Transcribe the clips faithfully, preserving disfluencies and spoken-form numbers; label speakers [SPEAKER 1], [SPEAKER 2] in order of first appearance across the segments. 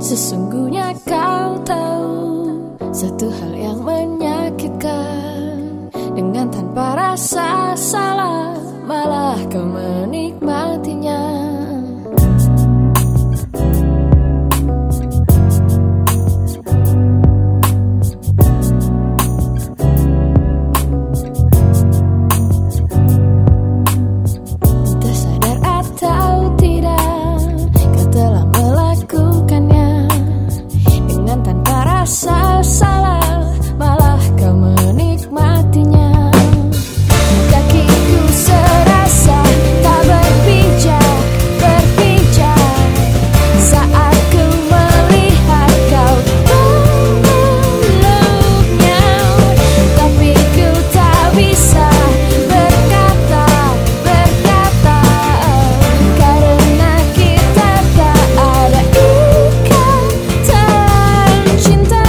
[SPEAKER 1] Sesungguhnya kau tahu satu hal yang menyakitkan, dengan tanpa rasa salah malah kau menikmatinya. Rasa salah malah kau menikmatinya. Kakiku serasa tak berpijak, berpijak saat ku melihat kau memeluknya. Tapi ku tak bisa berkata, berkata karena kita tak ada ikatan cinta.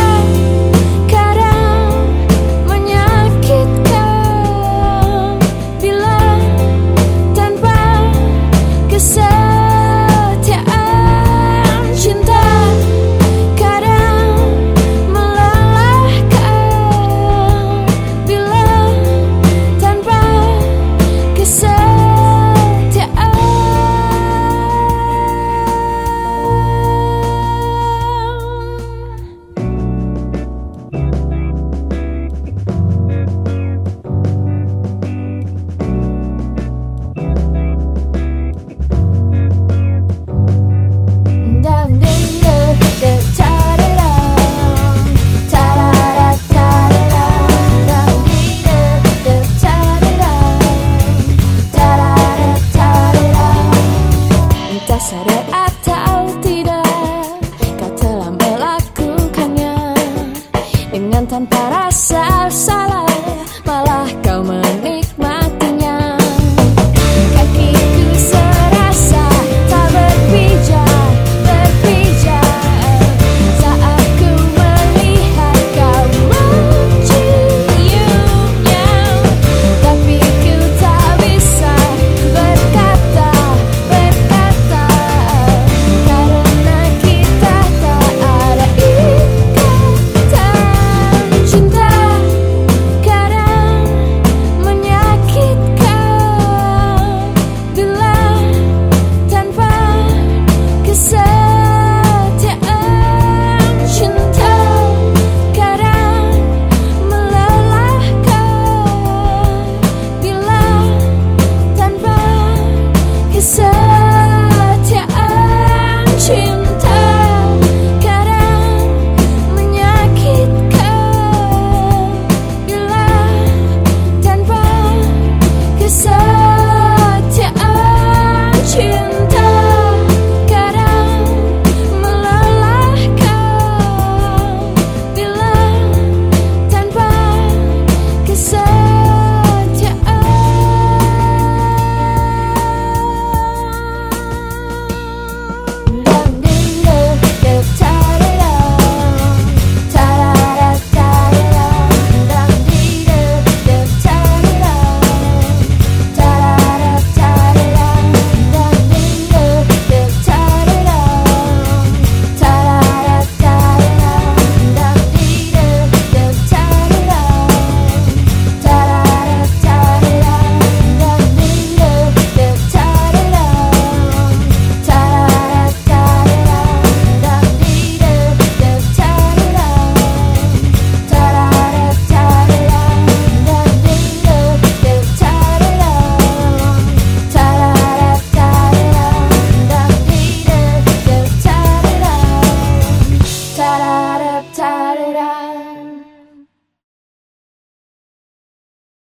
[SPEAKER 1] Sadar atau tidak, kau telah melakukannya dengan tanpa rasa.